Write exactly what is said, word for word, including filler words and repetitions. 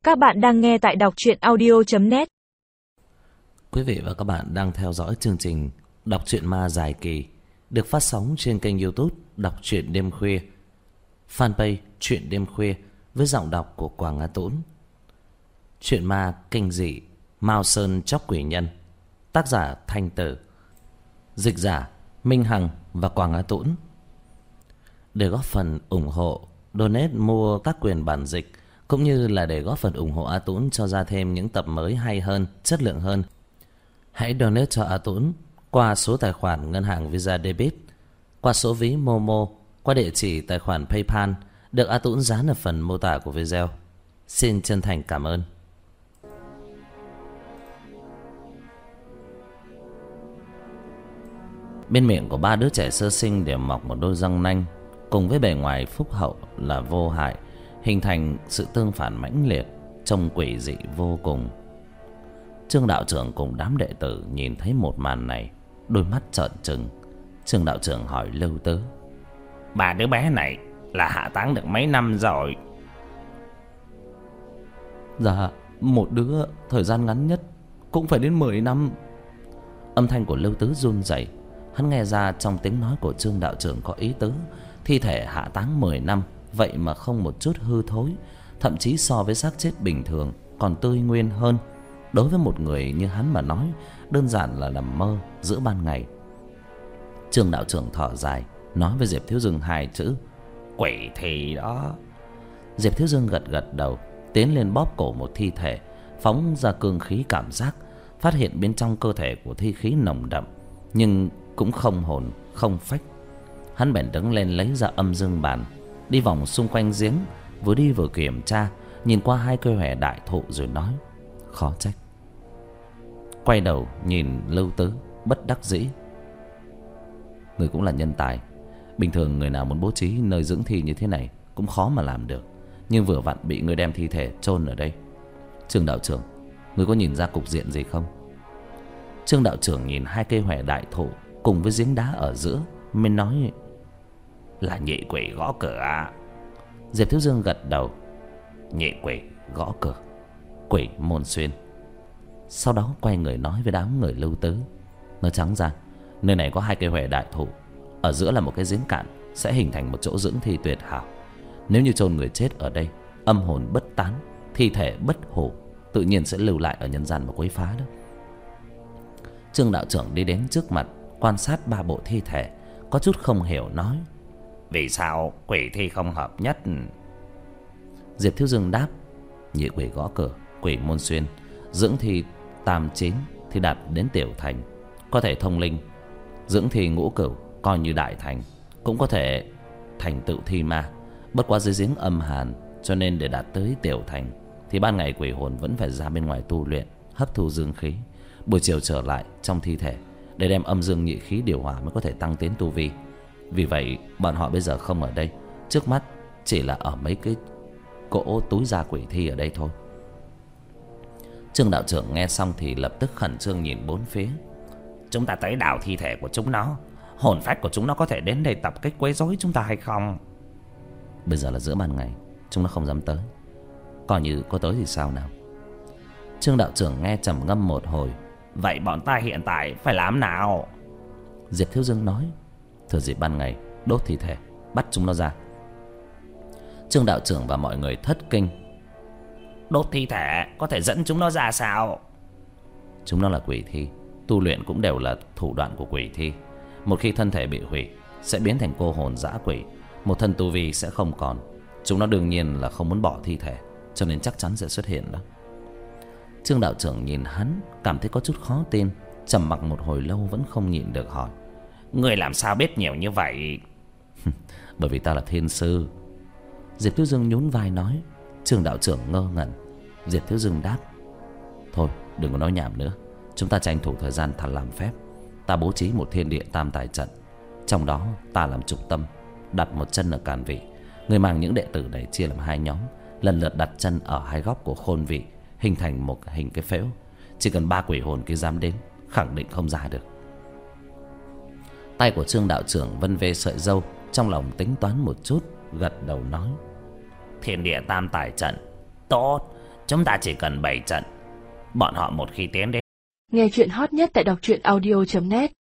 Các bạn đang nghe tại đọc truyện audio chấm net. Quý vị và các bạn đang theo dõi chương trình Đọc truyện ma dài kỳ được phát sóng trên kênh YouTube Đọc truyện đêm khuya, fanpage Truyện đêm khuya với giọng đọc của Quảng Á Tũng. Truyện ma kinh dị Mao Sơn Chóc Quỷ Nhân, tác giả Thanh Tử, dịch giả Minh Hằng và Quảng Á Tũng. Để góp phần ủng hộ, donate mua các quyền bản dịch, cũng như là để góp phần ủng hộ A Tũng cho ra thêm những tập mới hay hơn, chất lượng hơn, hãy donate cho A Tũng qua số tài khoản ngân hàng Visa Debit, qua số ví Momo, qua địa chỉ tài khoản PayPal được A Tũng dán ở phần mô tả của video. Xin chân thành cảm ơn. Bên miệng của ba đứa trẻ sơ sinh đều mọc một đôi răng nanh, cùng với bề ngoài phúc hậu là vô hại, hình thành sự tương phản mãnh liệt, trông quỷ dị vô cùng. Trương đạo trưởng cùng đám đệ tử nhìn thấy một màn này, đôi mắt trợn trừng. Trương đạo trưởng hỏi Lưu Tứ: Ba đứa bé này là hạ táng được mấy năm rồi? Dạ, một đứa thời gian ngắn nhất cũng phải đến mười năm. Âm thanh của Lưu Tứ run rẩy. Hắn nghe ra trong tiếng nói của Trương đạo trưởng có ý tứ thi thể hạ táng mười năm, vậy mà không một chút hư thối, thậm chí so với xác chết bình thường còn tươi nguyên hơn. Đối với một người như hắn mà nói, đơn giản là nằm mơ giữa ban ngày. Trương đạo trưởng thở dài, nói với Diệp Thiếu Dương hai chữ: Quỷ thì đó. Diệp Thiếu Dương gật gật đầu, tiến lên bóp cổ một thi thể, phóng ra cương khí cảm giác, phát hiện bên trong cơ thể của thi khí nồng đậm, nhưng cũng không hồn không phách. Hắn bèn đứng lên lấy ra âm dương bàn, đi vòng xung quanh giếng, vừa đi vừa kiểm tra, nhìn qua hai cây hòe đại thụ rồi nói: Khó trách. Quay đầu nhìn Lưu Tứ, bất đắc dĩ: Người cũng là nhân tài. Bình thường người nào muốn bố trí nơi dưỡng thi như thế này cũng khó mà làm được, nhưng vừa vặn bị người đem thi thể chôn ở đây. Trương đạo trưởng, người có nhìn ra cục diện gì không? Trương đạo trưởng nhìn hai cây hòe đại thụ cùng với giếng đá ở giữa, mới nói: Là nhị quỷ gõ cửa. Diệp Thiếu Dương gật đầu: Nhị quỷ gõ cửa, quỷ môn xuyên. Sau đó quay người nói với đám người Lưu Tứ: Nói trắng ra, nơi này có hai cây hòe đại thụ, ở giữa là một cái giếng cạn, sẽ hình thành một chỗ dưỡng thi tuyệt hảo. Nếu như chôn người chết ở đây, âm hồn bất tán, thi thể bất hủ, tự nhiên sẽ lưu lại ở nhân gian mà quấy phá đó. Trương đạo trưởng đi đến trước mặt, quan sát ba bộ thi thể, có chút không hiểu nói: Vì sao quỷ thi không hợp nhất? Diệp Thiếu Dương đáp: Nhị quỷ gõ cửa, quỷ môn xuyên, dưỡng thi tam chín thì đạt đến tiểu thành, có thể thông linh. Dưỡng thi ngũ cửu coi như đại thành, cũng có thể thành tựu thi ma. Bất quá dưới giếng âm hàn, cho nên để đạt tới tiểu thành thì ban ngày quỷ hồn vẫn phải ra bên ngoài tu luyện, hấp thu dương khí, buổi chiều trở lại trong thi thể để đem âm dương nhị khí điều hòa mới có thể tăng tiến tu vi. Vì vậy bọn họ bây giờ không ở đây, trước mắt chỉ là ở mấy cái cỗ túi da quỷ thi ở đây thôi. Trương đạo trưởng nghe xong thì lập tức khẩn trương nhìn bốn phía: Chúng ta tới đào thi thể của chúng nó, hồn phách của chúng nó có thể đến đây tập kích quấy rối chúng ta hay không? Bây giờ là giữa ban ngày, chúng nó không dám tới, coi như có tới thì sao nào. Trương đạo trưởng nghe trầm ngâm một hồi: Vậy bọn ta hiện tại phải làm nào? Diệp Thiếu Dương nói: Thừa dịp ban ngày đốt thi thể, bắt chúng nó ra. Trương đạo trưởng và mọi người thất kinh: Đốt thi thể có thể dẫn chúng nó ra sao? Chúng nó là quỷ thi, tu luyện cũng đều là thủ đoạn của quỷ thi. Một khi thân thể bị hủy, sẽ biến thành cô hồn dã quỷ, một thân tu vi sẽ không còn. Chúng nó đương nhiên là không muốn bỏ thi thể, cho nên chắc chắn sẽ xuất hiện đó. Trương đạo trưởng nhìn hắn, cảm thấy có chút khó tin, trầm mặc một hồi lâu vẫn không nhịn được hỏi: Người làm sao biết nhiều như vậy? Bởi vì ta là thiên sư. Diệp Thiếu Dương nhún vai nói. Trương đạo trưởng ngơ ngẩn. Diệp Thiếu Dương đáp: Thôi đừng có nói nhảm nữa, chúng ta tranh thủ thời gian thật làm phép. Ta bố trí một thiên địa tam tài trận, trong đó ta làm trung tâm, đặt một chân ở càn vị. Người mang những đệ tử này chia làm hai nhóm, lần lượt đặt chân ở hai góc của khôn vị, hình thành một hình cái phễu. Chỉ cần ba quỷ hồn kia dám đến, khẳng định không ra được. Tay của Trương đạo trưởng vân vê sợi râu, trong lòng tính toán một chút, gật đầu nói: Thiên địa tam tài trận tốt, Chúng ta chỉ cần bày trận, bọn họ một khi tiến đến. Nghe chuyện hot nhất tại đọc truyện audio chấm net.